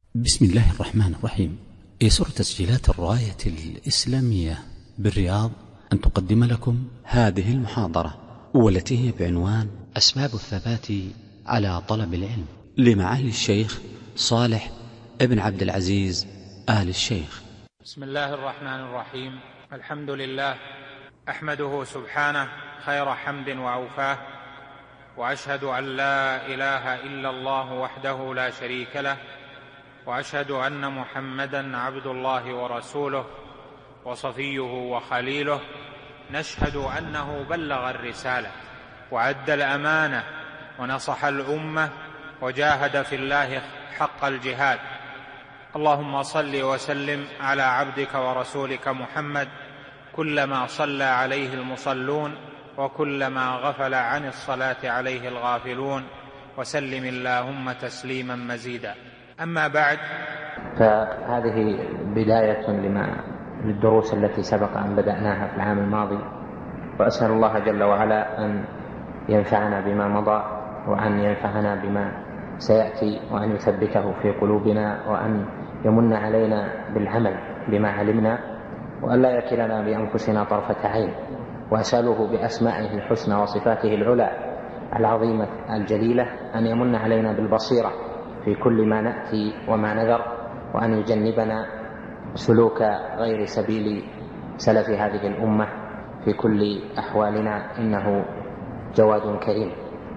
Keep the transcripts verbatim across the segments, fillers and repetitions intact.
بسم الله الرحمن الرحيم. يسر تسجيلات الرواية الإسلامية بالرياض أن تقدم لكم هذه المحاضرة، والتي هي بعنوان أسباب الثبات على طلب العلم، لمعالي الشيخ صالح ابن عبد العزيز آل الشيخ. بسم الله الرحمن الرحيم. الحمد لله، أحمده سبحانه خير حمد وأوفاه، وأشهد أن لا إله إلا الله وحده لا شريك له، وأشهد أن محمدًا عبد الله ورسوله وصفيه وخليله. نشهد أنه بلغ الرسالة وأدى الأمانة ونصح الأمة وجاهد في الله حق الجهاد. اللهم صل وسلم على عبدك ورسولك محمد، كلما صلى عليه المصلون وكلما غفل عن الصلاة عليه الغافلون، وسلم اللهم تسليما مزيدا. أما بعد، فهذه بداية لما للدروس التي سبق أن بدأناها في العام الماضي، وأسأل الله جل وعلا أن ينفعنا بما مضى، وأن ينفعنا بما سيأتي، وأن يثبته في قلوبنا، وأن يمن علينا بالعمل بما علمنا، وأن لا يكلنا بأنفسنا طرفة عين. وأسأله بأسمائه الحسنى وصفاته العلى العظيمة الجليلة أن يمن علينا بالبصيرة في كل ما نأتي وما نذر، وأن يجنبنا سلوك غير سبيل سلف هذه الأمة في كل أحوالنا، إنه جواد كريم.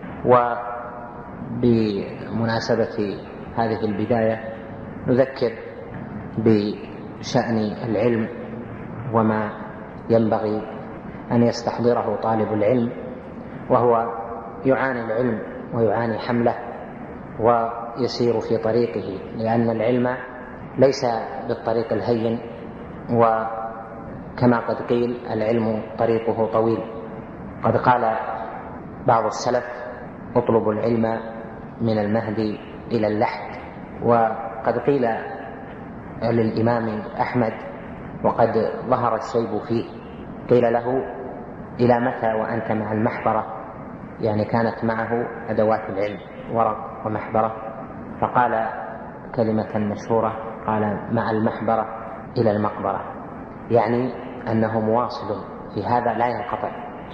وبمناسبة هذه البداية نذكر بشأن العلم وما ينبغي أن يستحضره طالب العلم، وهو يعاني العلم ويعاني حمله ويسير في طريقه، لأن العلم ليس بالطريق الهين، وكما قد قيل العلم طريقه طويل. قد قال بعض السلف: اطلبوا العلم من المهد إلى اللحد. وقد قيل للإمام أحمد وقد ظهر الشيب فيه، قيل له: إلى متى وأنت مع المحبرة؟ يعني كانت معه أدوات العلم، ورق ومحبرة، فقال كلمة مشهورة، قال: مع المحبرة إلى المقبرة، يعني أنه مواصل في هذا لا ينقطع.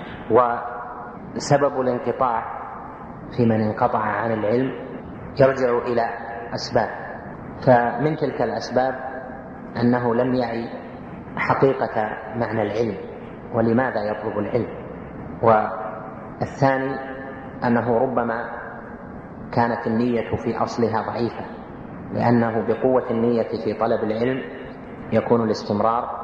وسبب الانقطاع في من انقطع عن العلم يرجع إلى أسباب، فمن تلك الأسباب أنه لم يعي حقيقة معنى العلم ولماذا يطلب العلم. والثاني أنه ربما كانت النية في أصلها ضعيفة، لأنه بقوة النية في طلب العلم يكون الاستمرار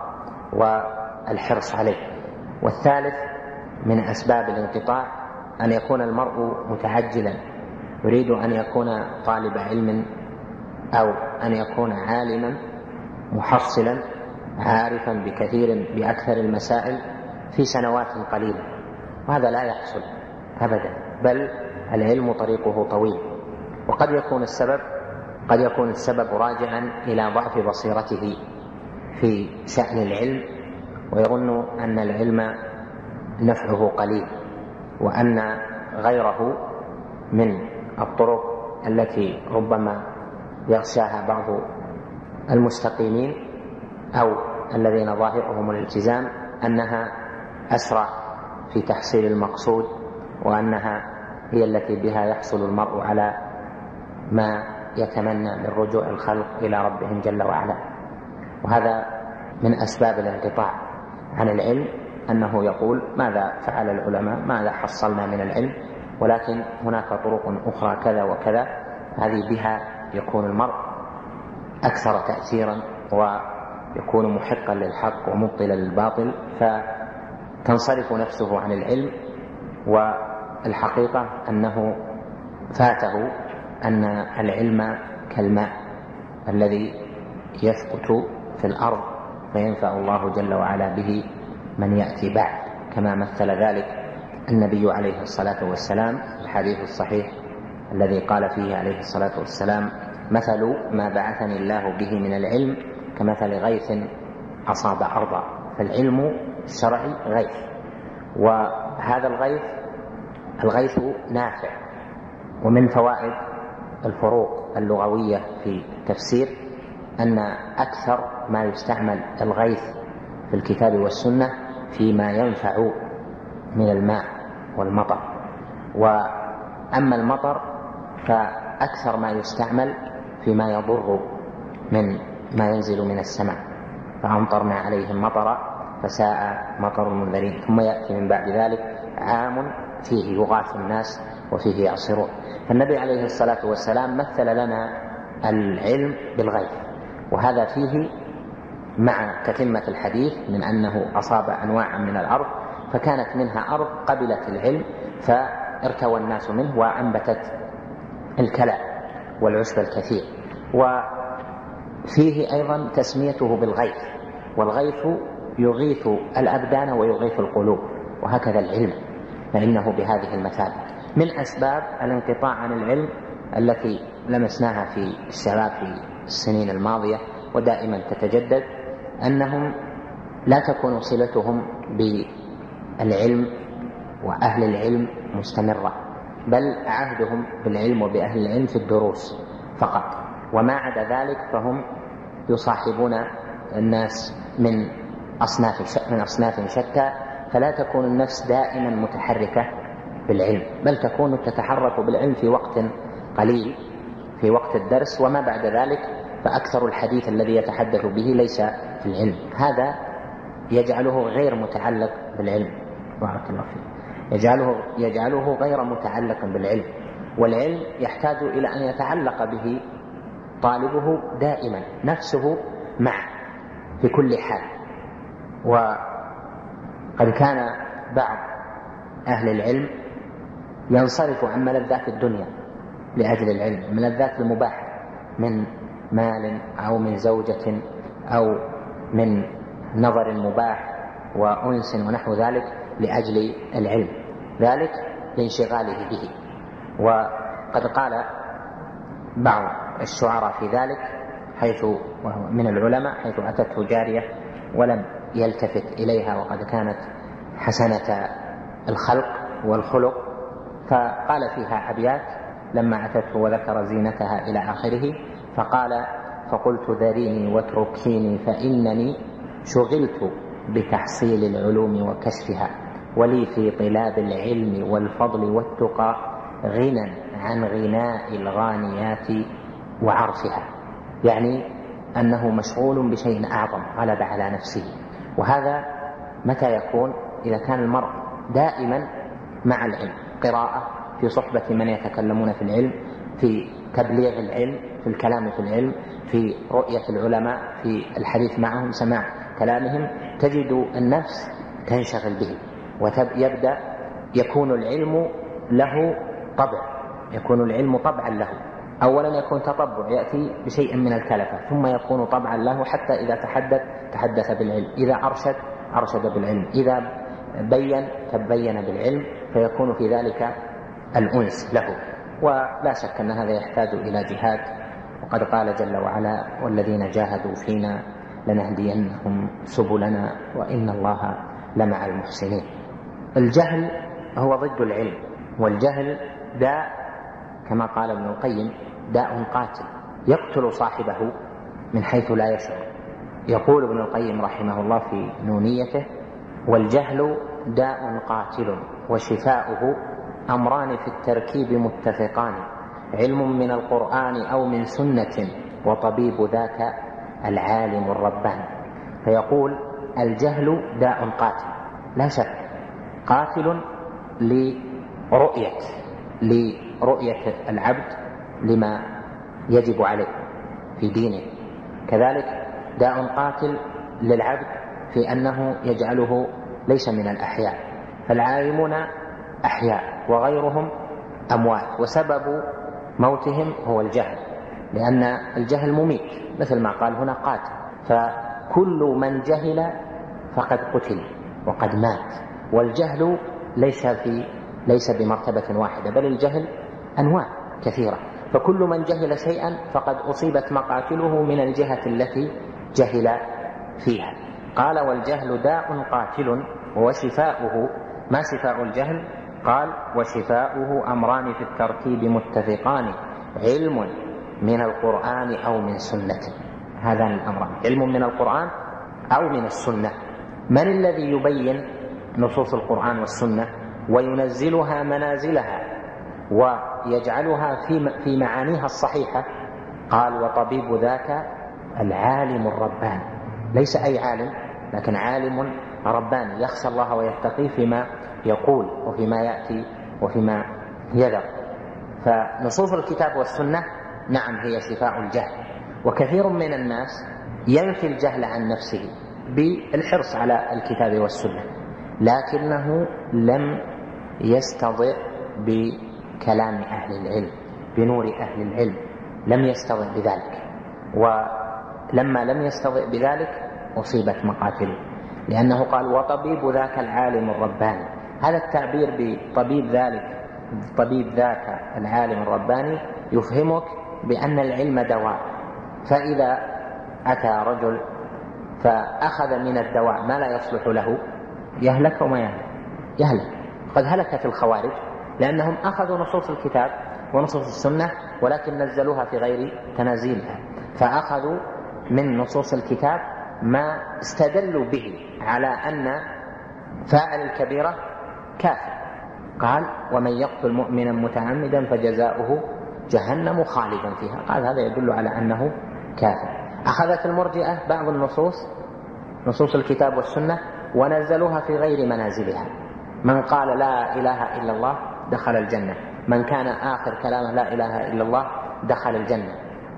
والحرص عليه. والثالث من أسباب الانقطاع أن يكون المرء متعجلا، يريد أن يكون طالب علم أو أن يكون عالما محصلا عارفا بكثير بأكثر المسائل في سنوات قليلة، وهذا لا يحصل أبدا، بل العلم طريقه طويل. وقد يكون السبب قد يكون السبب راجعا إلى ضعف بصيرته في شأن العلم، ويظن أن العلم نفعه قليل، وأن غيره من الطرق التي ربما يغشاها بعض المستقيمين أو الذين ظاهرهم الالتزام أنها أسرع في تحصيل المقصود، وأنها هي التي بها يحصل المرء على ما يتمنى من رجوع الخلق إلى ربهم جل وعلا. وهذا من أسباب الانقطاع عن العلم، أنه يقول: ماذا فعل العلماء؟ ماذا حصلنا من العلم؟ ولكن هناك طرق أخرى كذا وكذا، هذه بها يكون المرء أكثر تأثيرا، ويكون محقا للحق ومبطلا للباطل، فتنصرف نفسه عن العلم. والحقيقة أنه فاته أن العلم كالماء الذي يثبت في الأرض فينفع الله جل وعلا به من يأتي بعد، كما مثل ذلك النبي عليه الصلاة والسلام الحديث الصحيح الذي قال فيه عليه الصلاة والسلام: مثل ما بعثني الله به من العلم كمثل غيث أصاب أرضا. فالعلم الشرعي غيث، وهذا الغيث الغيث نافع. ومن فوائد الفروق اللغوية في التفسير أن أكثر ما يستعمل الغيث في الكتاب والسنة فيما ينفع من الماء والمطر، وأما المطر فأكثر ما يستعمل فيما يضر من ما ينزل من السماء، فأمطرنا عليهم مطرا فساء مطر المنذرين. ثم يأتي من بعد ذلك عام فيه يغاث الناس وفيه يعصرون. فالنبي عليه الصلاة والسلام مثل لنا العلم بالغيث، وهذا فيه مع تتمة الحديث من أنه أصاب أنواعا من الأرض فكانت منها أرض قبلت العلم فارتوى الناس منه وأنبتت الكلى والعشب الكثير. وفيه أيضا تسميته بالغيث، والغيث يغيث الأبدان ويغيث القلوب، وهكذا العلم فإنه بهذه المثابة. من أسباب الانقطاع عن العلم التي لمسناها في الشباب في السنين الماضية ودائما تتجدد أنهم لا تكون صلتهم بالعلم وأهل العلم مستمرة، بل عهدهم بالعلم وبأهل العلم في الدروس فقط، وما عدا ذلك فهم يصاحبون الناس من أصناف من أصناف شتى، فلا تكون النفس دائما متحركة بالعلم، بل تكون تتحرك بالعلم في وقت قليل في وقت الدرس، وما بعد ذلك فأكثر الحديث الذي يتحدث به ليس في العلم. هذا يجعله غير متعلق بالعلم، بارك الله فيه، يجعله, يجعله غير متعلق بالعلم، والعلم يحتاج إلى أن يتعلق به طالبه دائما نفسه معه في كل حال. وقد كان بعض أهل العلم ينصرف عن ملذات الدنيا لأجل العلم، ملذات المباح من مال أو من زوجة أو من نظر مباح وأنس ونحو ذلك لأجل العلم، ذلك لانشغاله به. وقد قال بعض الشعراء في ذلك حيث وهو من العلماء حيث أتته جارية ولم يلتفت إليها وقد كانت حسنة الخلق والخلق، فقال فيها أبيات لما أتته وذكر زينتها إلى آخره، فقال: فقلت ذريني واتركيني فإنني شغلت بتحصيل العلوم وكشفها، ولي في طلاب العلم والفضل والتقى غنى عن غناء الغانيات وعرفها، يعني أنه مشغول بشيء أعظم غلب على نفسه. وهذا متى يكون؟ إذا كان المرء دائما مع العلم، قراءة، في صحبة من يتكلمون في العلم، في تبليغ العلم، في الكلام في العلم، في رؤية العلماء، في الحديث معهم، سماع كلامهم، تجد النفس تنشغل به ويبدأ يكون العلم له طبع، يكون العلم طبعا له. أولا يكون تطبع، يأتي بشيء من الكلفة، ثم يكون طبعا له حتى إذا تحدث تحدث بالعلم، إذا أرشد أرشد بالعلم، إذا بين تبين بالعلم، فيكون في ذلك الأنس له. ولا شك أن هذا يحتاج إلى جهاد، وقد قال جل وعلا: والذين جاهدوا فينا لنهدينهم سبلنا وإن الله لمع المحسنين. الجهل هو ضد العلم، والجهل داء كما قال ابن القيم داء قاتل يقتل صاحبه من حيث لا يشعر. يقول ابن القيم رحمه الله في نونيته: والجهل داء قاتل وشفاؤه أمران في التركيب متفقان، علم من القرآن أو من سنة وطبيب ذاك العالم الرباني. فيقول الجهل داء قاتل لا شك، قاتل لرؤية لرؤية العبد لما يجب عليه في دينه، كذلك داء قاتل للعبد في أنه يجعله ليس من الأحياء. فالعالمون أحياء وغيرهم أموات، وسبب موتهم هو الجهل، لأن الجهل مميت مثل ما قال هنا قاتل. فكل من جهل فقد قتل وقد مات، والجهل ليس في ليس بمرتبة واحدة، بل الجهل أنواع كثيرة، فكل من جهل شيئا فقد أصيبت مقاتله من الجهة التي جهل فيها. قال: والجهل داء قاتل وشفاؤه، ما شفاء الجهل؟ قال: وشفاؤه أمران في الترتيب متفقان، علم من القرآن أو من سنة، هذان الأمران، علم من القرآن أو من السنة. من الذي يبين نصوص القرآن والسنة وينزلها منازلها ويجعلها في معانيها الصحيحة؟ قال: وطبيب ذاك العالم الرباني. ليس أي عالم، لكن عالم رباني يخشى الله ويتقي فيما يقول وفيما يأتي وفيما يذر. فنصوص الكتاب والسنة نعم هي شفاء الجهل، وكثير من الناس ينفي الجهل عن نفسه بالحرص على الكتاب والسنة، لكنه لم يستضئ بكلام أهل العلم، بنور أهل العلم، لم يستضئ بذلك. ولما لم يستضئ بذلك أصيبت مقاتله، لأنه قال: وطبيب ذاك العالم الرباني. هذا التعبير بطبيب ذلك طبيب ذاك العالم الرباني يفهمك بأن العلم دواء، فإذا أتى رجل فأخذ من الدواء ما لا يصلح له يهلك وما يهلك يهلك قد هلكت الخوارج، لأنهم أخذوا نصوص الكتاب ونصوص السنة ولكن نزلوها في غير تنازيلها، فأخذوا من نصوص الكتاب ما استدلوا به على أن فاعل الكبيرة كافر. قال: ومن يقتل مؤمنا متعمدا فجزاؤه جهنم خالدا فيها. قال: هذا يدل على أنه كافر. أخذت المرجئة بعض النصوص نصوص الكتاب والسنة ونزلوها في غير منازلها. من قال لا إله إلا الله دخل الجنة، من كان آخر كلامه لا إله إلا الله دخل الجنة،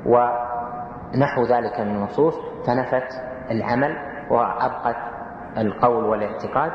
ونحو ذلك من النصوص، فنفت العمل وأبقت القول والاعتقاد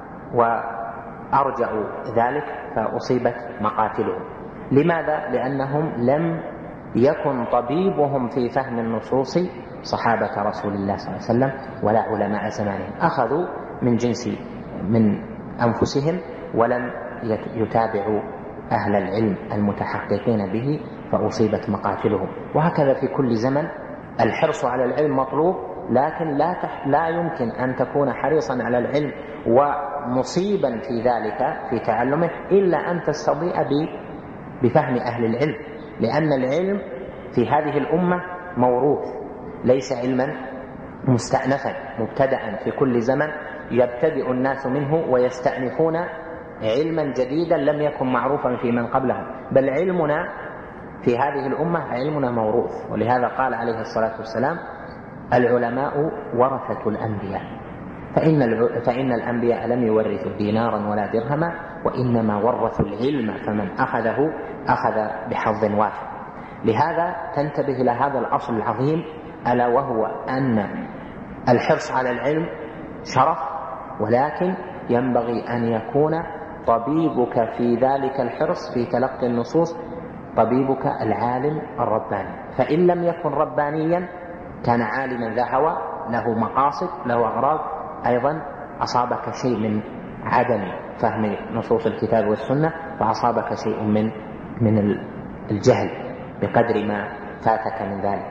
وأرجعوا ذلك، فأصيبت مقاتلهم. لماذا؟ لأنهم لم يكن طبيبهم في فهم النصوص صحابة رسول الله صلى الله عليه وسلم ولا علماء زمانهم، أخذوا من جنس من أنفسهم ولم يتابعوا أهل العلم المتحققين به، فأصيبت مقاتلهم. وهكذا في كل زمن الحرص على العلم مطلوب، لكن لا تح لا يمكن أن تكون حريصا على العلم ومصيبا في ذلك في تعلمه إلا أن تستضيء بفهم أهل العلم، لأن العلم في هذه الأمة موروث، ليس علما مستأنفا مبتدأ في كل زمن يبتدئ الناس منه ويستأنفون علما جديدا لم يكن معروفا في من قبلهم، بل علمنا في هذه الأمة علمنا موروث. ولهذا قال عليه الصلاة والسلام: العلماء ورثة الأنبياء، فإن, فإن الأنبياء لم يورثوا دينارا ولا درهما، وإنما ورثوا العلم، فمن أخذه أخذ بحظ وافر. لهذا تنتبه إلى هذا الأصل العظيم، ألا وهو أن الحرص على العلم شرف، ولكن ينبغي أن يكون طبيبك في ذلك الحرص في تلقي النصوص طبيبك العالم الرباني. فإن لم يكن ربانيا كان عالما ذا هوى له مقاصد له أغراض، أيضا أصابك شيء من عدم فهم نصوص الكتاب والسنة، وأصابك شيء من من الجهل بقدر ما فاتك من ذلك.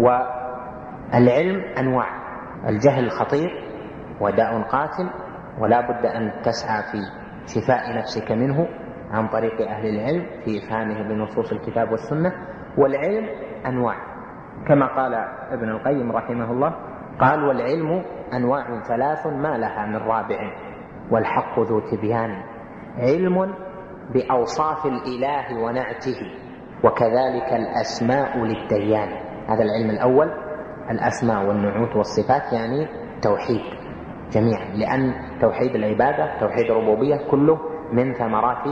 والعلم أنواع، الجهل خطير وداء قاتل، ولا بد أن تسعى في شفاء نفسك منه عن طريق أهل العلم في فهمه بنصوص الكتاب والسنة. والعلم أنواع كما قال ابن القيم رحمه الله، قال: والعلم أنواع ثلاث ما لها من رابع، والحق ذو تبيان، علم بأوصاف الإله ونعته، وكذلك الأسماء للديان. هذا العلم الأول، الأسماء والنعوت والصفات، يعني توحيد جميعا، لأن توحيد العبادة توحيد الربوبية كله من ثمرات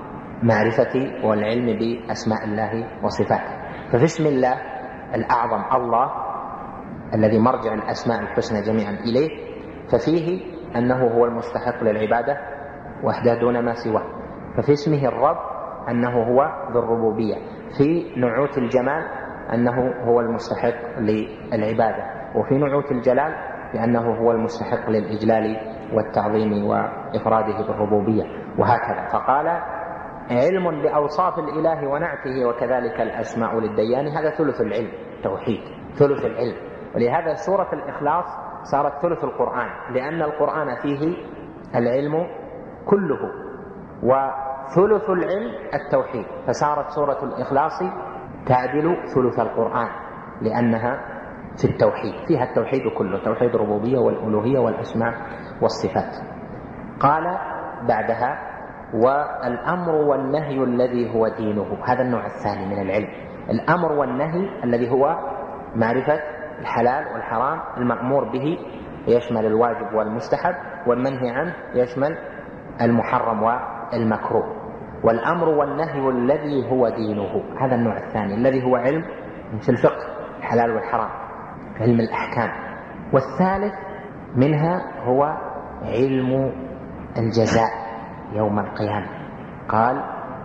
معرفة والعلم بأسماء الله وصفاته. ففي اسم الله الأعظم الله الذي مرجع الأسماء الحسنى جميعا إليه، ففيه أنه هو المستحق للعبادة وحده دون ما سواه. ففي اسمه الرب أنه هو ذو الربوبية. في نعوت الجمال أنه هو المستحق للعبادة، وفي نعوت الجلال لأنه هو المستحق للإجلال والتعظيم وإفراده بالربوبية، وهكذا. فقال: علم بأوصاف الإله ونعته، وكذلك الأسماء للديان. هذا ثلث العلم، توحيد ثلث العلم. ولهذا سورة الإخلاص صارت ثلث القرآن، لأن القرآن فيه العلم كله، وثلث العلم التوحيد، فصارت سورة الإخلاص تعدل ثلث القرآن، لأنها في التوحيد، فيها التوحيد كله، توحيد الربوبية والألوهية والأسماء والصفات. قال بعدها: والأمر والنهي الذي هو دينه. هذا النوع الثاني من العلم، الأمر والنهي الذي هو معرفة الحلال والحرام، المأمور به يشمل الواجب والمستحب، والمنهي عنه يشمل المحرم والمكروه. والأمر والنهي الذي هو دينه، هذا النوع الثاني الذي هو علم مثل الفقه، الحلال والحرام، علم الأحكام. والثالث منها هو علم الجزاء يوم القيامة. قال: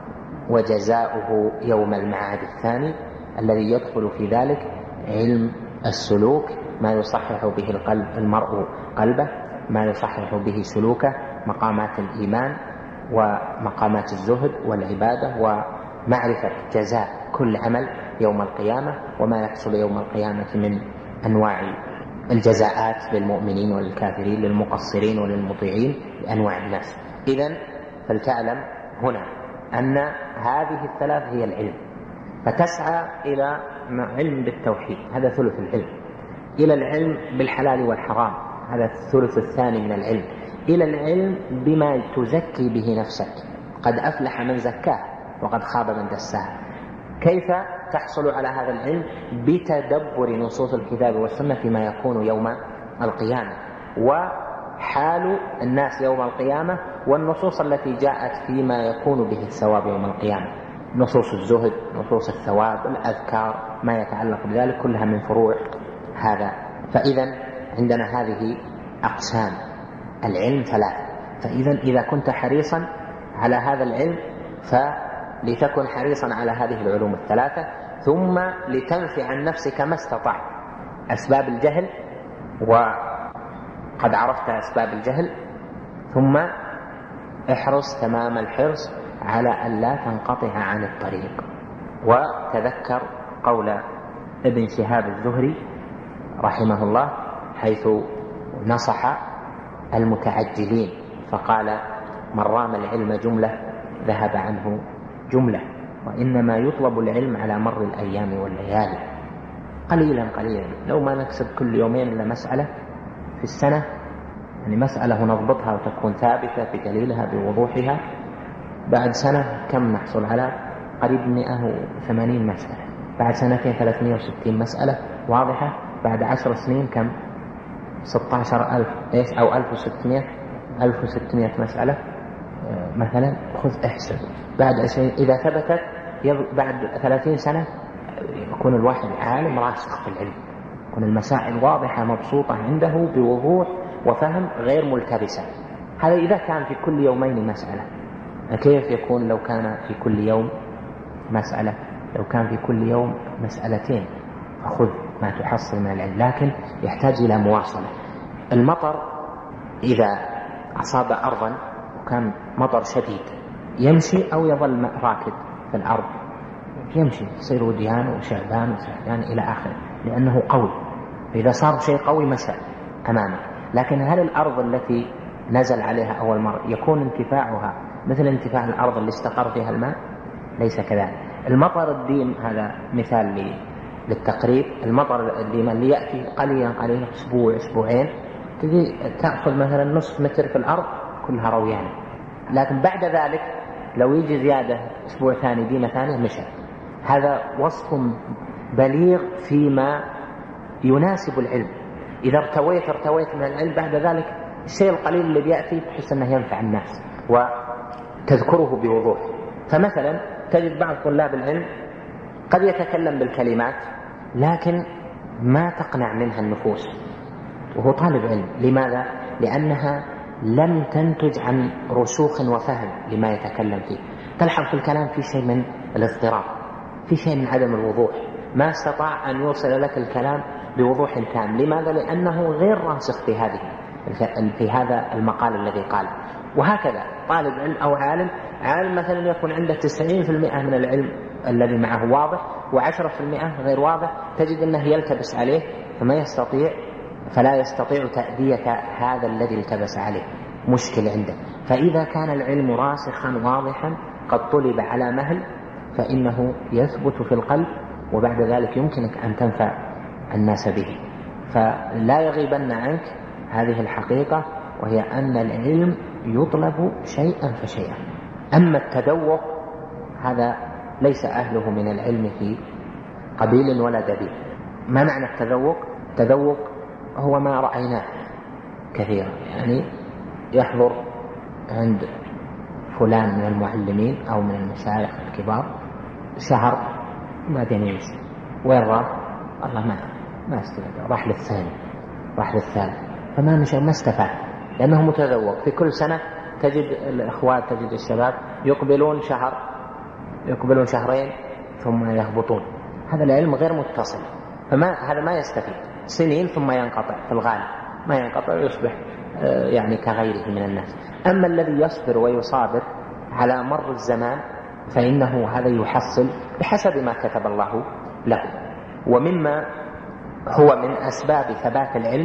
وجزاؤه يوم المعاد الثاني، الذي يدخل في ذلك علم السلوك، ما يصحح به القلب المرء قلبه، ما يصحح به سلوكه، مقامات الإيمان ومقامات الزهد والعبادة، ومعرفة جزاء كل عمل يوم القيامة، وما يحصل يوم القيامة من أنواع الجزاءات للمؤمنين وللكافرين، للمقصرين وللمطيعين، لأنواع الناس. إذن فلتعلم هنا أن هذه الثلاث هي العلم، فتسعى إلى علم بالتوحيد، هذا ثلث العلم، إلى العلم بالحلال والحرام، هذا الثلث الثاني من العلم، إلى العلم بما تزكي به نفسك، قد أفلح من زكاه وقد خاب من دساه. كيف تحصل على هذا العلم؟ بتدبر نصوص الكتاب والسنة فيما يكون يوم القيامة، وحال الناس يوم القيامة، والنصوص التي جاءت فيما يكون به الثواب يوم القيامة، نصوص الزهد، نصوص الثواب، الأذكار، ما يتعلق بذلك، كلها من فروع هذا. فإذا عندنا هذه أقسام العلم ثلاثة. فإذا إذا كنت حريصا على هذا العلم فلتكن حريصا على هذه العلوم الثلاثة، ثم لتنفي عن نفسك ما استطعت أسباب الجهل، وقد عرفت أسباب الجهل، ثم احرص تمام الحرص على أن لا تنقطع عن الطريق. وتذكر قول ابن شهاب الزهري رحمه الله حيث نصح المتعجلين فقال: من رام العلم جملة ذهب عنه جملة، وإنما يطلب العلم على مر الأيام والليالي، قليلا قليلا. لو ما نكسب كل يومين إلا مسألة في السنة، يعني مسألة نضبطها وتكون ثابتة بدليلها بوضوحها، بعد سنة كم نحصل على؟ قريب مئة وثمانين مسألة، بعد سنتين ثلاثمائة وستين مسألة واضحة، بعد عشر سنين كم؟ ستة عشر ألف إيش أو ألف وستمائة ألف وستمائة مسألة مثلا. خذ احسب بعد عشرين، إذا ثبتت بعد ثلاثين سنة يكون الواحد عالم راسخ في العلم، يكون المسائل واضحة مبسوطة عنده بوضوح وفهم غير ملتبسة. هذا إذا كان في كل يومين مسألة، كيف يكون لو كان في كل يوم مسألة؟ لو كان في كل يوم مسألتين فخذ ما تحصل من العلم، لكن يحتاج إلى مواصلة. المطر إذا أصاب أرضا وكان مطر شديد يمشي أو يظل راكد في الأرض؟ يمشي، يصير وديان وشعبان وسعدان إلى آخره، لأنه قوي. إذا صار شيء قوي مشى أمامك. لكن هل الأرض التي نزل عليها أول مرة يكون انتفاعها مثل انتفاع الأرض اللي استقر فيها الماء؟ ليس كذلك. المطر الديم، هذا مثال للتقريب، المطر الديم اللي يأتي قليلا قليلا أسبوع أسبوعين، تجي تأخذ مثلا نصف متر في الأرض كلها رويان، لكن بعد ذلك لو يجي زيادة أسبوع ثاني ديمة ثانية مشى. هذا وصف بليغ فيما يناسب العلم. إذا ارتويت ارتويت من العلم، بعد ذلك الشيء القليل اللي بيأتي تحس أنه ينفع الناس وتذكره بوضوح. فمثلا تجد بعض طلاب العلم قد يتكلم بالكلمات لكن ما تقنع منها النفوس وهو طالب علم. لماذا؟ لأنها لم تنتج عن رسوخ وفهم لما يتكلم فيه. تلحظ في الكلام في شيء من الاضطراب، في شيء من عدم الوضوح، ما استطاع أن يوصل لك الكلام بوضوح تام. لماذا؟ لأنه غير راسخ في هذه في هذا المقال الذي قال. وهكذا طالب علم أو عالم عالم مثلا يكون عنده تسعين بالمئة من العلم الذي معه واضح وعشرة في المئة غير واضح، تجد أنه يلتبس عليه فما يستطيع فلا يستطيع تأدية هذا الذي التبس عليه، مشكل عنده. فإذا كان العلم راسخا واضحا قد طلب على مهل فإنه يثبت في القلب وبعد ذلك يمكنك أن تنفع الناس به. فلا يغيبن عنك هذه الحقيقة، وهي أن العلم يطلب شيئا فشيئا. أما التذوق هذا ليس أهله من العلم في قبيل ولا دبيل. ما معنى التذوق؟ التذوق هو ما رأيناه كثيرا، يعني يحضر عند فلان من المعلمين أو من المشايخ الكبار شهر بعدين يمشي، وين راح؟ الله ما ما استفاد، راح للثاني راح للثالث، فما مش ما استفاد، لأنه متذوق. في كل سنة تجد الإخوات تجد الشباب يقبلون شهر يقبلون شهرين ثم يهبطون. هذا العلم غير متصل، فما هذا ما يستفيد، سنين ثم ينقطع في الغالب، ما ينقطع ويصبح يعني كغيره من الناس. أما الذي يصبر ويصابر على مر الزمان فإنه هذا يحصل بحسب ما كتب الله له. ومما هو من أسباب ثبات العلم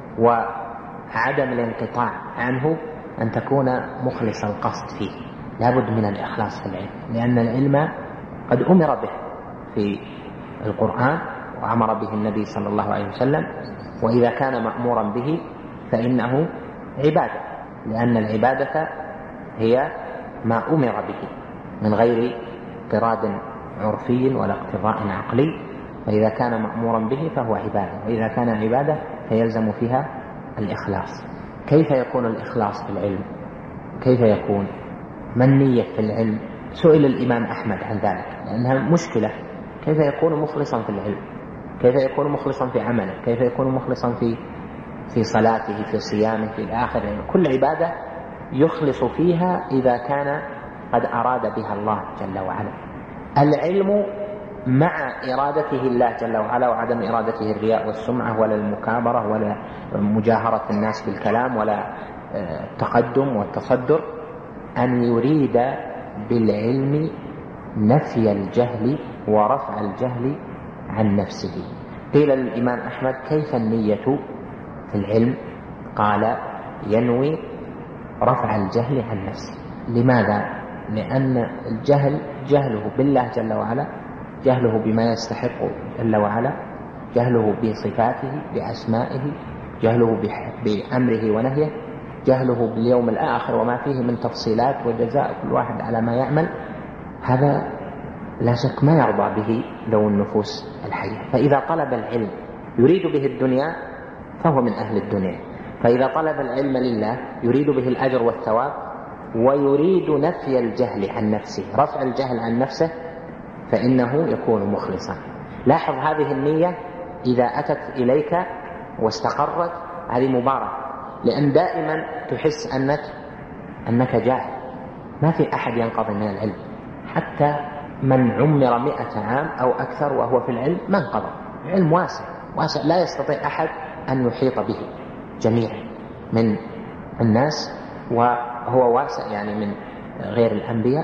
وعدم الانقطاع عنه أن تكون مخلص القصد فيه. لابد من الإخلاص في العلم، لأن العلم قد أمر به في القرآن وأمر به النبي صلى الله عليه وسلم، وإذا كان مأمورا به فإنه عبادة، لأن العبادة هي ما أمر به من غير اضطراد عرفي ولا اقتضاء عقلي. فإذا كان مأمورا به فهو عبادة، وإذا كان عبادة فيلزم فيها الإخلاص. كيف يكون الإخلاص في العلم؟ كيف يكون؟ ما النية في العلم؟ سئل الإمام أحمد عن ذلك، لأنها مشكلة. كيف يكون مخلصا في العلم؟ كيف يكون مخلصا في عمله؟ كيف يكون مخلصا في في صلاته، في صيامه، في الآخر؟ يعني كل عبادة يخلص فيها إذا كان قد أراد بها الله جل وعلا. العلم مع إرادته الله جل وعلا وعدم إرادته الرياء والسمعة ولا المكابرة ولا مجاهرة الناس بالكلام ولا التقدم والتصدر، أن يريد بالعلم نفي الجهل ورفع الجهل عن نفسه. قيل للإمام أحمد: كيف النية في العلم؟ قال: ينوي رفع الجهل عن نفسه. لماذا؟ لأن الجهل جهله بالله جل وعلا، جهله بما يستحق جل وعلا، جهله بصفاته بأسمائه، جهله بأمره ونهيه، جهله باليوم الآخر وما فيه من تفصيلات وجزاء كل واحد على ما يعمل. هذا لا شك ما يرضى به ذو النفوس الحية. فإذا طلب العلم يريد به الدنيا فهو من أهل الدنيا، فإذا طلب العلم لله يريد به الأجر والثواب ويريد نفي الجهل عن نفسه، رفع الجهل عن نفسه، فإنه يكون مخلصا. لاحظ هذه النية إذا أتت إليك واستقرت هذه مبارك، لأن دائما تحس أنك أنك جاهل. ما في أحد ينقضي من العلم، حتى من عمر مئة عام أو أكثر وهو في العلم ما انقضى. العلم واسع واسع، لا يستطيع أحد أن يحيط به جميعا من الناس، وهو واسع يعني من غير الأنبياء.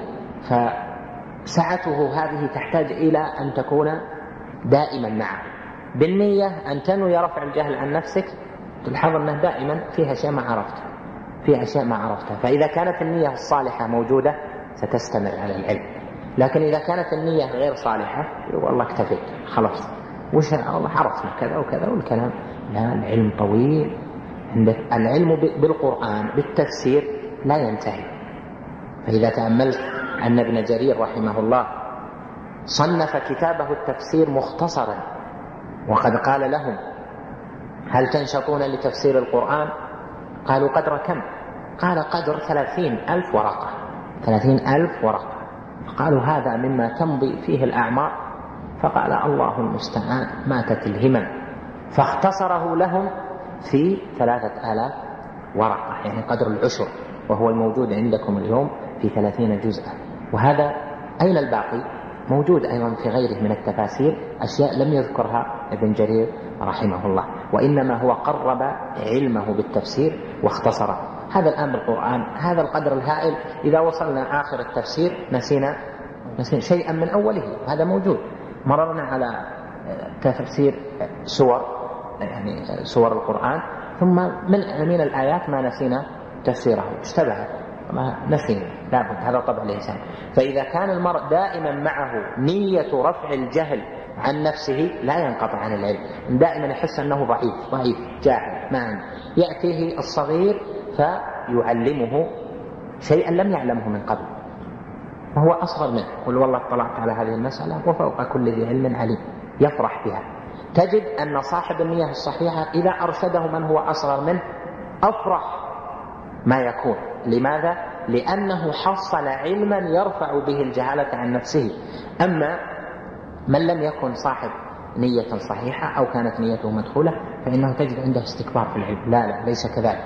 فسعته هذه تحتاج إلى أن تكون دائما معه بالنية، أن تنوي رفع الجهل عن نفسك. تلاحظ أنه دائما في أشياء ما عرفتها في أشياء ما عرفتها فإذا كانت النية الصالحة موجودة ستستمر على العلم. لكن إذا كانت النية غير صالحة والله اكتفيت خلاص، وش الله عرفنا كذا وكذا والكلام. لا، العلم طويل. عندك العلم بالقرآن بالتفسير لا ينتهي. فإذا تأملت أن ابن جرير رحمه الله صنف كتابه التفسير مختصرا، وقد قال لهم: هل تنشطون لتفسير القرآن؟ قالوا: قدر كم؟ قال: قدر ثلاثين ألف ورقة ثلاثين ألف ورقة. قالوا: هذا مما تمضي فيه الأعمار. فقال: الله المستعان، ماتت الهمم. فاختصره لهم في ثلاثة آلاف ورقة، يعني قدر العشر، وهو الموجود عندكم اليوم في ثلاثين جزءا. وهذا أين الباقي؟ موجود أيضا في غيره من التفاسير، أشياء لم يذكرها ابن جرير رحمه الله، وإنما هو قرب علمه بالتفسير واختصره. هذا الآن بالقرآن هذا القدر الهائل، إذا وصلنا آخر التفسير نسينا, نسينا شيئا من أوله. هذا موجود. مررنا على تفسير سور يعني سور القرآن، ثم من من الآيات ما نسينا تفسيره، اشتبهت ما نسينا، لابد. هذا طبع الإنسان. فإذا كان المرء دائما معه نية رفع الجهل عن نفسه لا ينقطع عن العلم، دائما يحس أنه ضعيف ضعيف جاهل ما عنده. يأتيه الصغير فيعلمه شيئا لم يعلمه من قبل وهو أصغر منه، قل والله اطلعت على هذه المسألة وفوق كل ذي علم عليم، يفرح بها. تجد أن صاحب النية الصحيحة إذا أرشده من هو أصغر منه أفرح ما يكون. لماذا؟ لأنه حصل علما يرفع به الجهالة عن نفسه. أما من لم يكن صاحب نية صحيحة أو كانت نيته مدخولة فإنه تجد عنده استكبار في العلم، لا لا ليس كذلك،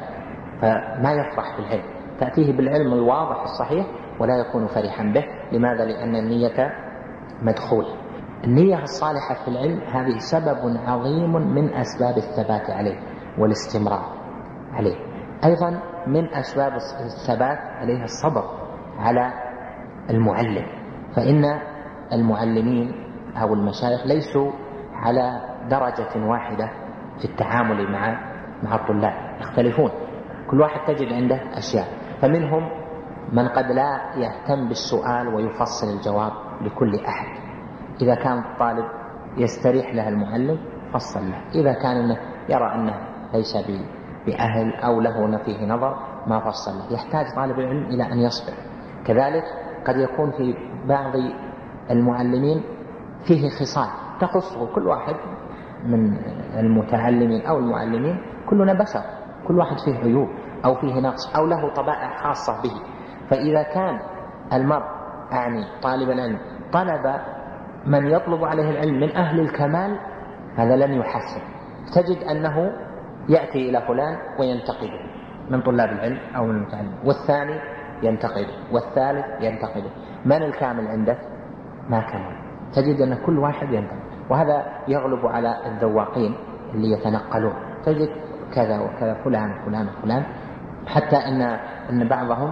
فما يفرح بالعلم، تأتيه بالعلم الواضح الصحيح ولا يكون فرحا به. لماذا؟ لأن النية مدخولة. النية الصالحة في العلم هذه سبب عظيم من أسباب الثبات عليه والاستمرار عليه. أيضا من أسباب الثبات عليه الصبر على المعلم، فإن المعلمين أو المشايخ ليسوا على درجة واحدة في التعامل مع مع الطلاب، يختلفون، كل واحد تجد عنده أشياء. فمنهم من قد لا يهتم بالسؤال ويفصل الجواب لكل أحد، إذا كان الطالب يستريح له المعلم فصل له، إذا كان يرى أنه ليس بأهل أو له فيه نظر ما فصل له. يحتاج طالب العلم إلى أن يصبر. كذلك قد يكون في بعض المعلمين فيه خصال تخصه، كل واحد من المتعلمين أو المعلمين كلنا بشر، كل واحد فيه عيوب أو فيه نقص أو له طبائع خاصة به. فإذا كان المرء أعني طالب العلم طلب من يطلب عليه العلم من أهل الكمال هذا لن يحسن، تجد أنه يأتي إلى فلان وينتقده من طلاب العلم أو من المتعلم، والثاني ينتقده والثالث ينتقده. من الكامل عنده؟ ما كمل. تجد أن كل واحد ينتقد، وهذا يغلب على الذواقين اللي يتنقلون، تجد كذا وكذا فلان فلان فلان، حتى أن أن بعضهم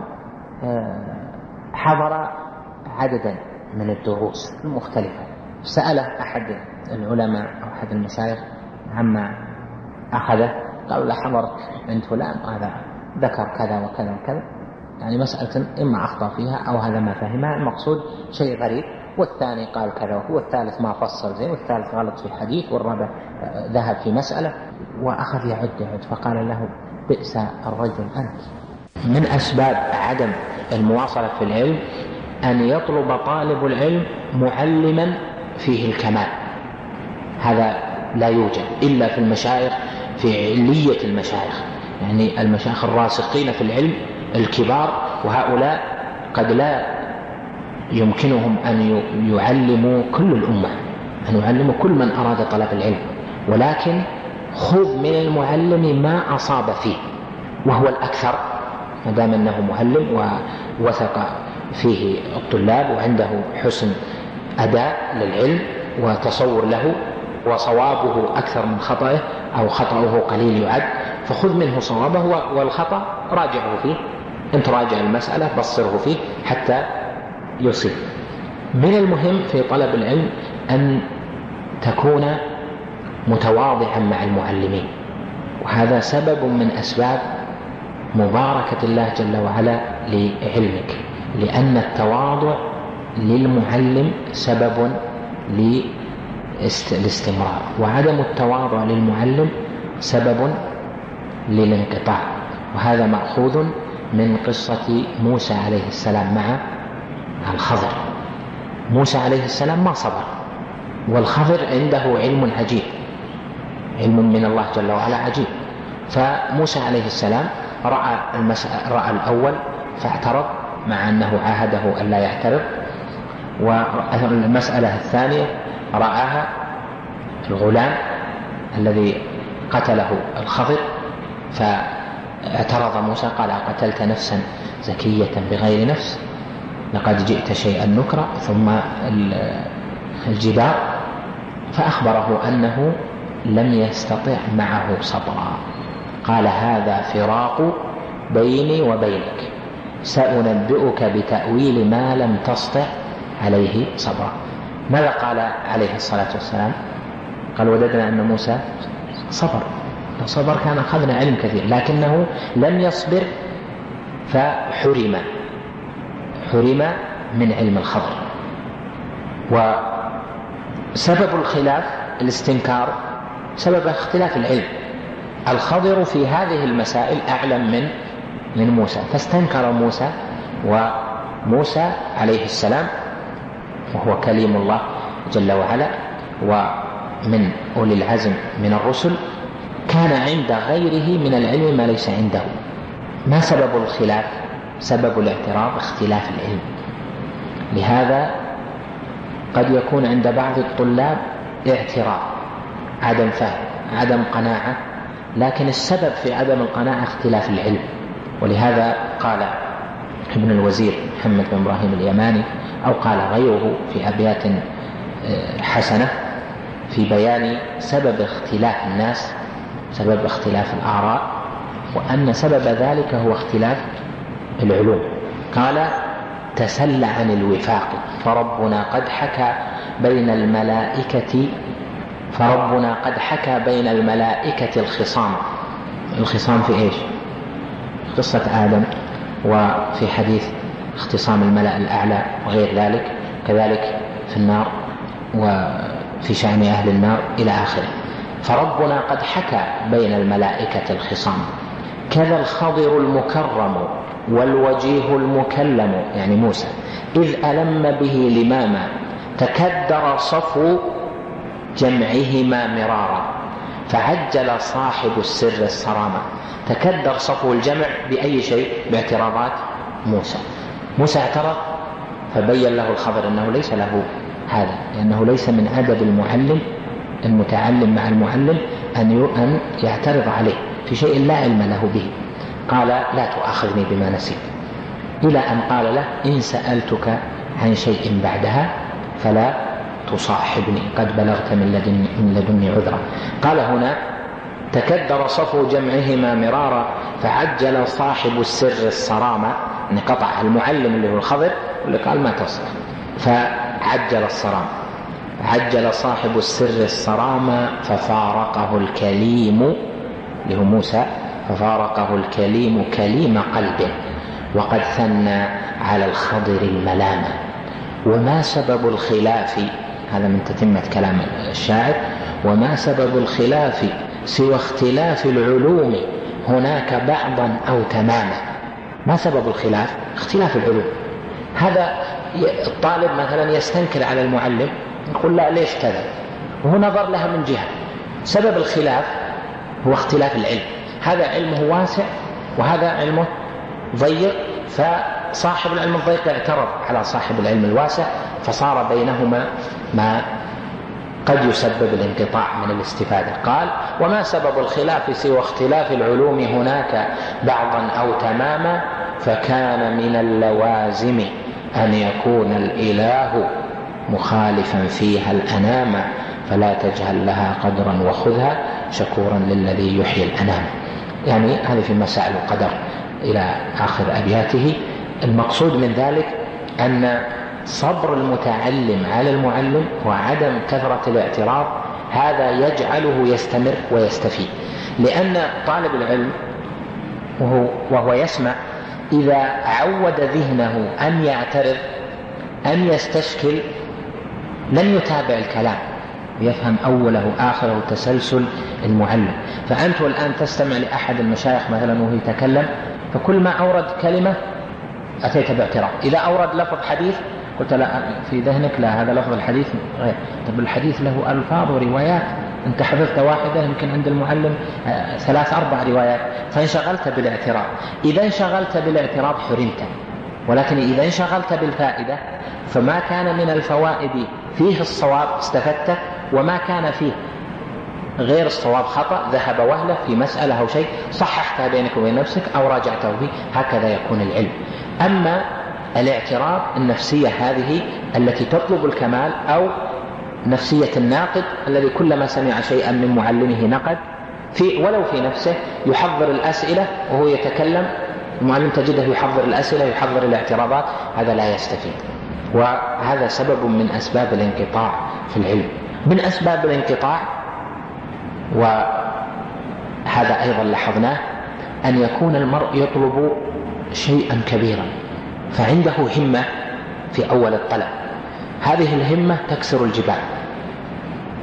حضر عددا من الدروس المختلفة. سأله أحد العلماء أو أحد المشايخ عما أخذه، قالوا له حضرت عند فلان وهذا ذكر كذا وكذا وكذا، يعني مسألة إما أخطأ فيها أو هذا ما فهمها، المقصود شيء غريب، والثاني قال كذا والثالث ما فصل زين والثالث غلط في حديث والرابع ذهب في مسألة، وأخذ يعد يعد فقال له بئس الرجل أنت. من أسباب عدم المواصلة في العلم أن يطلب طالب العلم معلما فيه الكمال، هذا لا يوجد إلا في المشايخ، في علية المشايخ، يعني المشايخ الراسخين في العلم الكبار، وهؤلاء قد لا يمكنهم أن يعلموا كل الأمة، أن يعلموا كل من أراد طلب العلم، ولكن خذ من المعلم ما أصاب فيه وهو الأكثر، ما دام أنه معلم ووثق فيه الطلاب وعنده حسن أداء للعلم وتصور له وصوابه أكثر من خطأه أو خطأه قليل يعد، فخذ منه صوابه والخطأ راجعه فيه، أن تراجع المسألة بصره فيه حتى يصيب. من المهم في طلب العلم أن تكون متواضعا مع المعلمين، وهذا سبب من أسباب مباركة الله جل وعلا لعلمك، لأن التواضع للمعلم سبب للاستمرار، وعدم التواضع للمعلم سبب للانقطاع. وهذا مأخوذ من قصة موسى عليه السلام مع الخضر. موسى عليه السلام ما صبر، والخضر عنده علم عجيب، علم من الله جل وعلا عجيب. فموسى عليه السلام رأى, رأى الأول فاعترض مع أنه عاهده أن لا يعترض، والمسألة الثانية رآها الغلام الذي قتله الخضر، فاعترض موسى قال قتلت نفسا زكية بغير نفس لقد جئت شيئا نكرا. ثم الجدار فأخبره أنه لم يستطع معه صبرا، قال هذا فراق بيني وبينك سأنبئك بتأويل ما لم تستطع عليه صبرا. ماذا قال عليه الصلاة والسلام؟ قال وددنا أن موسى صبر، لو صبر كان أخذنا علم كثير، لكنه لم يصبر فحرم حرم من علم الخضر. سبب الخلاف الاستنكار سبب اختلاف العلم. الخضر في هذه المسائل أعلم من من موسى، فاستنكر موسى، وموسى عليه السلام وهو كليم الله جل وعلا ومن أولي العزم من الرسل كان عند غيره من العلم ما ليس عنده. ما سبب الخلاف؟ سبب الاعتراض اختلاف العلم. لهذا قد يكون عند بعض الطلاب اعتراض، عدم فهم، عدم قناعة، لكن السبب في عدم القناعة اختلاف العلم. ولهذا قال ابن الوزير محمد بن إبراهيم اليماني أو قال غيره في أبيات حسنة في بيان سبب اختلاف الناس، سبب اختلاف الآراء، وأن سبب ذلك هو اختلاف العلوم. قال: تسل عن الوفاق فربنا قد حكى بين الملائكة فربنا قد حكى بين الملائكة الخصام. الخصام في إيش؟ قصة آدم، وفي حديث اختصام الملأ الأعلى وغير ذلك، كذلك في النار وفي شأن أهل النار إلى آخره. فربنا قد حكى بين الملائكة الخصام. كذا الخضر المكرم والوجيه المكلم، يعني موسى، إذ ألم به لماما تكدر صفو جمعهما مرارا فعجل صاحب السر الصرامة. تكدر صفو الجمع بأي شيء؟ باعتراضات موسى. موسى اعترض فبين له الخضر أنه ليس له هذا، لأنه ليس من أدب المعلم المتعلم مع المعلم أن يعترض عليه في شيء لا علم له به. قال: لا تؤاخذني بما نسيت، إلى أن قال له: إن سألتك عن شيء بعدها فلا تصاحبني قد بلغت من لدني, من لدني عذرا. قال هنا: تكدر صفو جمعهما مرارا فعجل صاحب السر الصرامة، يعني قطع المعلم اللي هو الخضر واللي قال ما تصل، فعجل الصرام. عجل صاحب السر الصرامة ففارقه الكليم اللي هو موسى، ففارقه الكليم كليم قلب وقد ثنى على الخضر الملامة. وما سبب الخلاف؟ هذا من تتمة كلام الشاعر: وما سبب الخلاف سوى اختلاف العلوم هناك بعضا أو تماما. ما سبب الخلاف؟ اختلاف العلوم. هذا الطالب مثلا يستنكر على المعلم، يقول: لا ليش كذا، وهو نظر لها من جهة. سبب الخلاف هو اختلاف العلم، هذا علمه واسع وهذا علمه ضيق، فصاحب العلم الضيق اعترض على صاحب العلم الواسع، فصار بينهما ما قد يسبب الانقطاع من الاستفادة. قال: وما سبب الخلاف سوى اختلاف العلوم هناك بعضا أو تماما فكان من اللوازم أن يكون الإله مخالفا فيها الأنام فلا تجهل لها قدرا وخذها شكورا للذي يحيي الأنام. يعني هذه في مسائل القدر إلى آخر أبياته. المقصود من ذلك أن صبر المتعلم على المعلم وعدم كثرة الاعتراض هذا يجعله يستمر ويستفيد، لأن طالب العلم وهو, وهو يسمع إذا عود ذهنه أن يعترض أن يستشكل لن يتابع الكلام ويفهم أوله آخره تسلسل المعلم. فأنت الآن تستمع لأحد المشايخ مثلا وهو يتكلم، فكل ما أورد كلمة أتيت باعتراض. إذا أورد لفظ حديث قلت لا في ذهنك لا هذا لفظ الحديث غير. طب الحديث له ألفاظ وروايات، أنت حفظت واحدة يمكن عند المعلم ثلاث أربع روايات، فانشغلت بالاعتراض. إذا انشغلت بالاعتراض حرمت، ولكن إذا انشغلت بالفائدة فما كان من الفوائد فيه الصواب استفدت، وما كان فيه غير الصواب خطأ ذهب وهله في مسألة أو شيء صححتها بينك وبين نفسك أو راجعته فيه. هكذا يكون العلم. أما الاعتراض النفسية هذه التي تطلب الكمال، أو نفسية الناقد الذي كلما سمع شيئا من معلمه نقد في ولو في نفسه، يحضر الأسئلة وهو يتكلم، المعلم تجده يحضر الأسئلة يحضر الاعتراضات، هذا لا يستفيد. وهذا سبب من أسباب الانقطاع في العلم. من أسباب الانقطاع، وهذا أيضا لاحظناه، أن يكون المرء يطلب شيئا كبيرا فعنده همة في أول الطلب، هذه الهمة تكسر الجبال،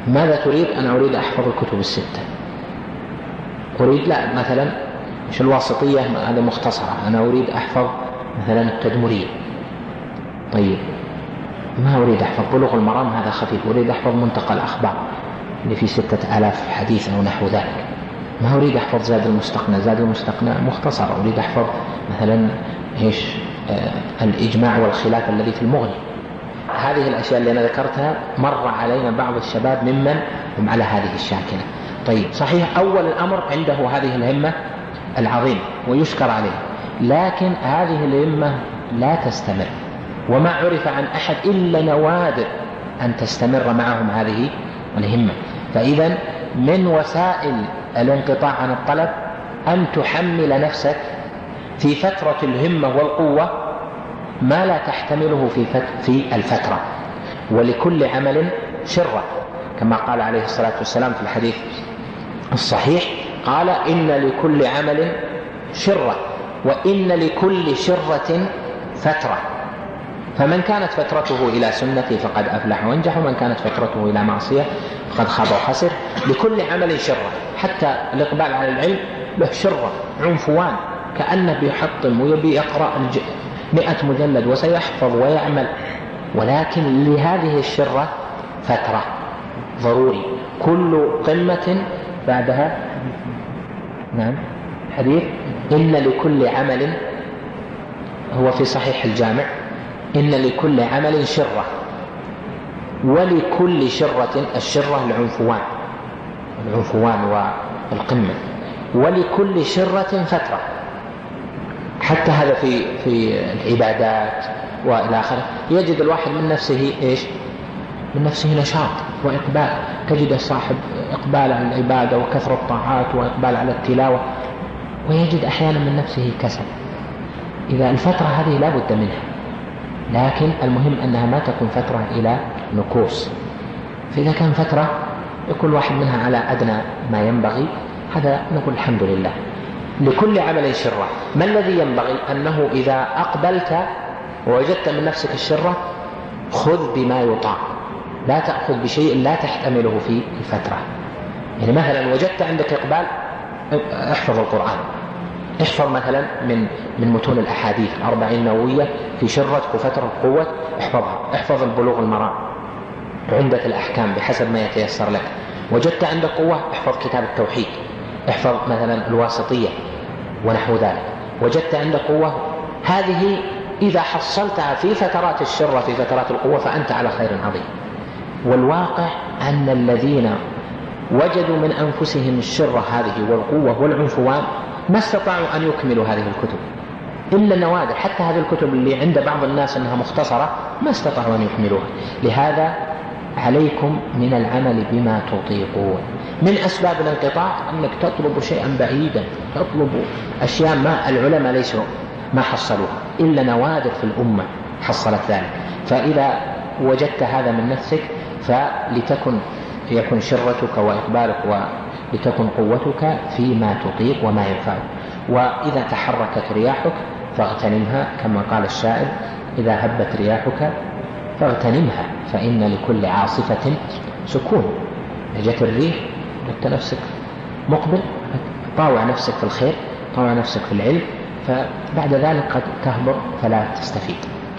ماذا تريد؟ أنا أريد أحفظ الكتب الستة. أريد لا مثلا مش الواسطية هذا مختصرة، أنا أريد أحفظ مثلا التدمرية. طيب ما أريد أحفظ بلوغ المرام هذا خفيف، أريد أحفظ منتقى الأخبار اللي فيه ستة آلاف حديث أو نحو ذلك. ما أريد أحفظ زاد المستقنى، زاد المستقنى مختصر، أريد أحفظ مثلا إيش آه الإجماع والخلاف الذي في المغني. هذه الأشياء اللي أنا ذكرتها مر علينا بعض الشباب ممن هم على هذه الشاكلة. طيب صحيح أول الأمر عنده هذه الهمة العظيمة ويشكر عليه، لكن هذه الهمة لا تستمر، وما عرف عن أحد إلا نوادر أن تستمر معهم هذه الهمة. فإذا من وسائل الانقطاع عن الطلب أن تحمل نفسك في فترة الهمة والقوة ما لا تحتمله في في الفترة، ولكل عمل شرة، كما قال عليه الصلاة والسلام في الحديث الصحيح، قال إن لكل عمل شرة وإن لكل شرة فترة، فمن كانت فترته إلى سنتي فقد أفلح وانجح، ومن كانت فترته إلى معصية فقد خاب وخسر. لكل عمل شرة، حتى الإقبال على العلم له شرة، عنفوان، كأنه بيحطم ويبي يقرأ مئة مجلد وسيحفظ ويعمل، ولكن لهذه الشرة فترة ضروري، كل قمة بعدها نعم حديث إن لكل عمل، هو في صحيح الجامع، إن لكل عمل شرة ولكل شرة، الشرة العنفوان، العنفوان والقمة، ولكل شرة فترة. حتى هذا في في العبادات وإلى آخره، يجد الواحد من نفسه إيش؟ من نفسه نشاط وإقبال، تجد صاحب إقبال على العبادة وكثرة الطاعات وإقبال على التلاوة، ويجد أحيانا من نفسه كسل. إذا الفترة هذه لا بد منها، لكن المهم أنها ما تكون فترة إلى نكوص. فإذا كان فترة يكون واحد منها على أدنى ما ينبغي، هذا نقول الحمد لله. لكل عمل شرة، ما الذي ينبغي؟ أنه إذا أقبلت ووجدت من نفسك الشرة خذ بما يطاع، لا تأخذ بشيء لا تحتمله في الفترة. يعني مثلا وجدت عندك إقبال، احفظ القرآن، احفظ مثلا من من متون الأحاديث الأربعين النووية في شرة وفترة قوة، احفظها، احفظ البلوغ المرام، عمدة الأحكام بحسب ما يتيسر لك. وجدت عندك قوة احفظ كتاب التوحيد، احفظ مثلا الواسطية ونحو ذلك. وجدت عندك قوة، هذه إذا حصلتها في فترات الشرة في فترات القوة فأنت على خير عظيم. والواقع أن الذين وجدوا من أنفسهم الشرة هذه والقوة والعنفوان ما استطاعوا أن يكملوا هذه الكتب إلا النوادر. حتى هذه الكتب اللي عند بعض الناس أنها مختصرة ما استطاعوا أن يكملوها. لهذا عليكم من العمل بما تطيقون. من أسباب الانقطاع أنك تطلب شيئا بعيدا، تطلب أشياء ما العلماء ليسوا ما حصلوها، إلا نوادر في الأمة حصلت ذلك. فإذا وجدت هذا من نفسك فلتكن يكن شرتك وإقبالك ولتكن قوتك فيما تطيق وما ينفعك. وإذا تحركت رياحك فاغتنمها، كما قال الشاعر: إذا هبت رياحك فاغتنمها فإن لكل عاصفة سكون. جت الريح جت نفسك مقبل، طاوع نفسك في الخير، طاوع نفسك في العلم، فبعد ذلك قد تهبط فلا تستفيد.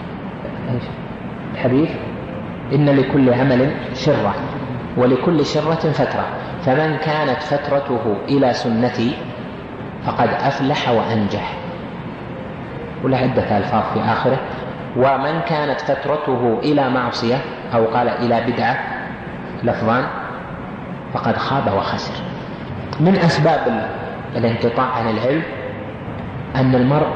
الحديث: إن لكل عمل شرة ولكل شرة فترة، فمن كانت فترته إلى سنتي فقد أفلح وأنجح. وله عدة ألفاظ في آخره. ومن كانت فترته إلى معصية أو قال إلى بدعة، لفظان، فقد خاب وخسر. من أسباب الانقطاع عن العلم أن المرء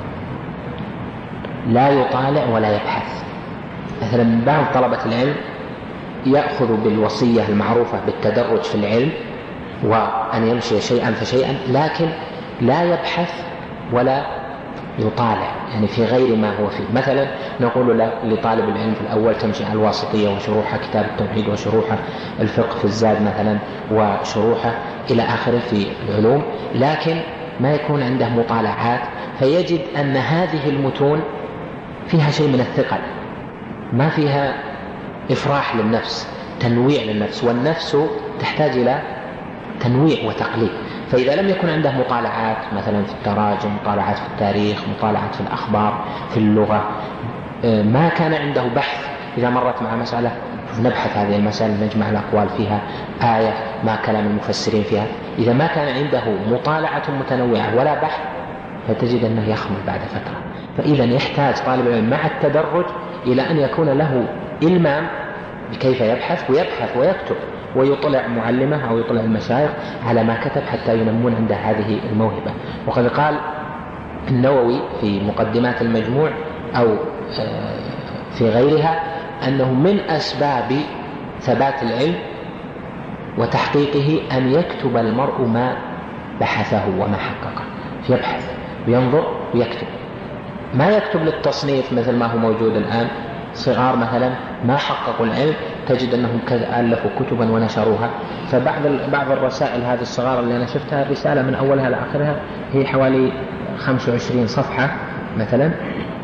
لا يطالع ولا يبحث. مثلا بعض طلبة العلم يأخذ بالوصية المعروفة بالتدرج في العلم وأن يمشي شيئا فشيئا، لكن لا يبحث ولا يطالع يعني في غير ما هو فيه. مثلا نقول لطالب العلم في الأول تمشي على الواسطية وشروحها، كتاب التوحيد وشروحه، الفقه في الزاد مثلا وشروحه إلى آخره في العلوم، لكن ما يكون عنده مطالعات، فيجد أن هذه المتون فيها شيء من الثقل، ما فيها إفراح للنفس، تنويع للنفس، والنفس تحتاج إلى تنويع وتقليد. فإذا لم يكن عنده مطالعات مثلا في التراجم، مطالعات في التاريخ، مطالعات في الأخبار، في اللغة، ما كان عنده بحث، إذا مرت مع مسألة نبحث هذه المسألة، نجمع الأقوال فيها، آية ما كلام المفسرين فيها، إذا ما كان عنده مطالعة متنوعة ولا بحث فتجد أنه يخمل بعد فترة. فإذا يحتاج طالب العلم مع التدرج إلى أن يكون له إلمام بكيف يبحث ويبحث ويكتب، ويطلع معلمه أو يطلع المشايخ على ما كتب حتى ينمون عنده هذه الموهبة. وقد قال النووي في مقدمات المجموع أو في غيرها أنه من أسباب ثبات العلم وتحقيقه أن يكتب المرء ما بحثه وما حققه، يبحث وينظر ويكتب، ما يكتب للتصنيف مثل ما هو موجود الآن. صغار مثلا ما حققوا العلم تجد أنهم ألفوا كتبا ونشروها. فبعض بعض الرسائل هذه الصغار اللي أنا شفتها، الرسالة من أولها لآخرها هي حوالي خمسة وعشرين صفحة مثلا،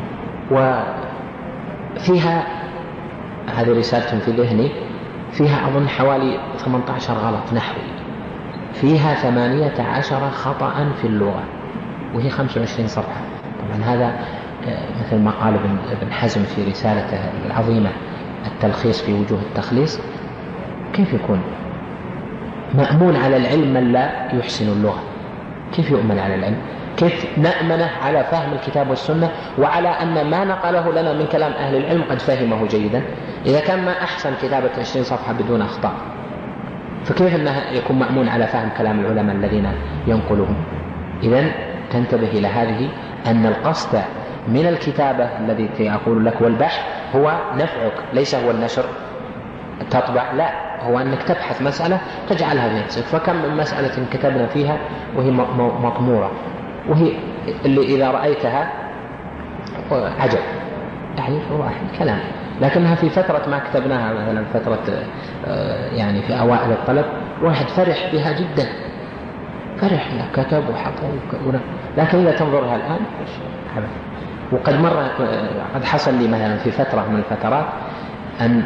وفيها هذه رسالة في ذهني فيها أظن حوالي ثمانية عشر غلط نحوي، فيها ثمانية عشر خطأ في اللغة، وهي خمسة وعشرين صفحة. طبعا هذا مثل ما قال ابن حزم في رسالته العظيمة التلخيص في وجوه التخليص، كيف يكون مأمون على العلم من لا يحسن اللغة؟ كيف يؤمن على العلم؟ كيف نأمنه على فهم الكتاب والسنة وعلى أن ما نقله لنا من كلام أهل العلم قد فهمه جيدا؟ إذا كان ما أحسن كتابة عشرين صفحة بدون أخطاء، فكيف أنه يكون مأمون على فهم كلام العلماء الذين ينقلهم؟ إذن تنتبه إلى هذه، أن القصد من الكتابة الذي أقول لك والبحث هو نفعك، ليس هو النشر تطبع، لا، هو أنك تبحث مسألة تجعلها في نفسك. فكم من مسألة كتبنا فيها وهي مطمورة، وهي اللي إذا رأيتها عجب، يعني واحد كلام، لكنها في فترة ما كتبناها مثلا فترة يعني في أوائل الطلب واحد فرح بها جدا، فرح لا كتب وحط، لكن إذا تنظرها الآن حبث. وقد مرة قد حصل لي مثلا في فترة من الفترات أن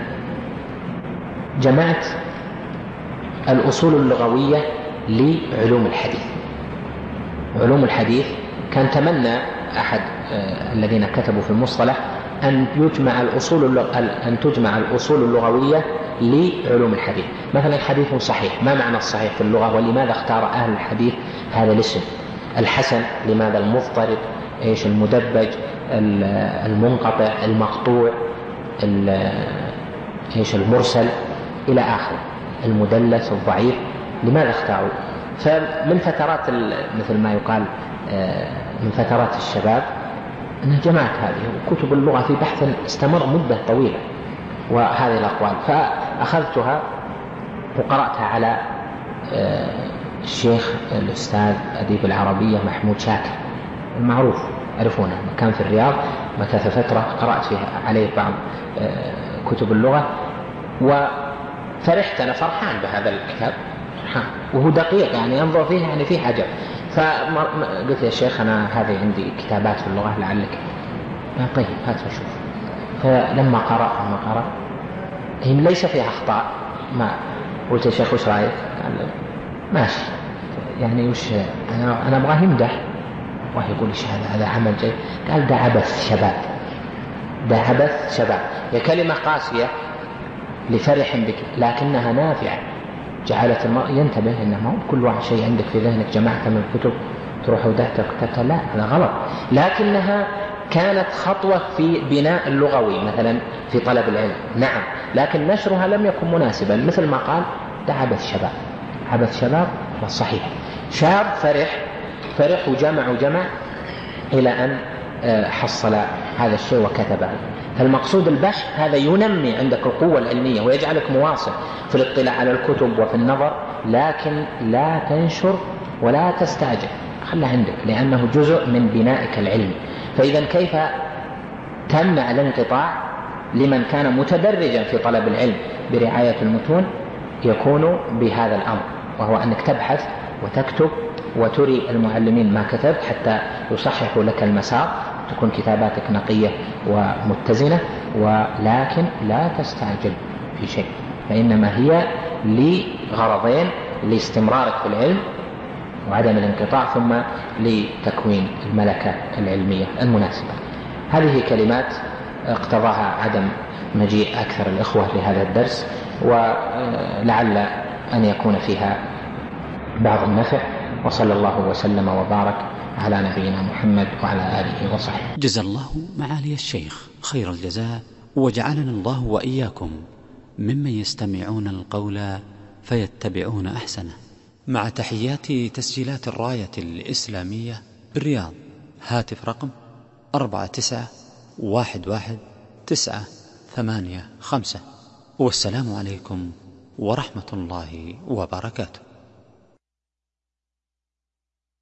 جمعت الأصول اللغوية لعلوم الحديث. علوم الحديث كان تمنى أحد الذين كتبوا في المصطلح أن يجمع الأصول أن تجمع الأصول اللغوية لعلوم الحديث. مثلا حديث صحيح، ما معنى الصحيح في اللغة ولماذا اختار أهل الحديث هذا الاسم؟ الحسن لماذا؟ المضطرب ايش؟ المدبج، المنقطع، المقطوع، ايش؟ المرسل إلى آخره، المدلس، الضعيف، لماذا اختاروا؟ فمن فترات مثل ما يقال من فترات الشباب أن جمعت هذه كتب اللغة في بحث استمر مدة طويلة وهذه الأقوال، فأخذتها وقرأتها على الشيخ الأستاذ أديب العربية محمود شاكر المعروف، عرفونه، كان في الرياض مكث فترة، قرأت فيها عليه بعض كتب اللغة وفرحت، أنا فرحان بهذا الكتاب وهو دقيق، يعني أنظر فيه يعني فيه عجب. فقلت يا شيخ أنا هذه عندي كتابات في اللغة لعلك. طيب هات وشوف. فلما قرأ لما قرأ هي ليس فيها أخطاء، ما قلت يا شيخ وش رأيك؟ قال ماشي، يعني وش أنا أنا أبغاه يمدح وهي يقول إيش هذا هذا عمل جيد. قال ده عبث شباب، ده عبث شباب، هي كلمة قاسية لفرح بك لكنها نافعة، جعلت المرء ينتبه إنه ما كل واحد شيء عندك في ذهنك جمعته من الكتب تروح ودهتك كتبتها، لا هذا غلط، لكنها كانت خطوة في بناء اللغوي مثلا في طلب العلم، نعم، لكن نشرها لم يكن مناسبا، مثل ما قال ده عبث شباب، عبث شباب والصحيح، شاب فرح فرح وجمع وجمع إلى أن حصل هذا الشيء وكتبه. فالمقصود البحث هذا ينمي عندك القوة العلمية ويجعلك مواصل في الاطلاع على الكتب وفي النظر، لكن لا تنشر ولا تستعجل، خلها عندك لأنه جزء من بنائك العلمي. فإذا كيف تمنع الانقطاع لمن كان متدرجا في طلب العلم برعاية المتون؟ يكون بهذا الأمر، وهو أنك تبحث وتكتب وتري المعلمين ما كتبت حتى يصححوا لك المسار، تكون كتاباتك نقية ومتزنة، ولكن لا تستعجل في شيء. فإنما هي لغرضين: لاستمرارك في العلم وعدم الانقطاع، ثم لتكوين الملكة العلمية المناسبة. هذه كلمات اقتضاها عدم مجيء أكثر الإخوة لهذا الدرس، ولعل أن يكون فيها بعض النفع. وصلى الله وسلم وبارك على نبينا محمد وعلى آله وصحبه. جزا الله معالي الشيخ خير الجزاء، وجعلنا الله وإياكم ممن يستمعون القول فيتبعون أحسنه. مع تحيات تسجيلات الراية الإسلامية بالرياض، هاتف رقم أربعة تسعة واحد واحد تسعة ثمانية خمسة، والسلام عليكم ورحمة الله وبركاته.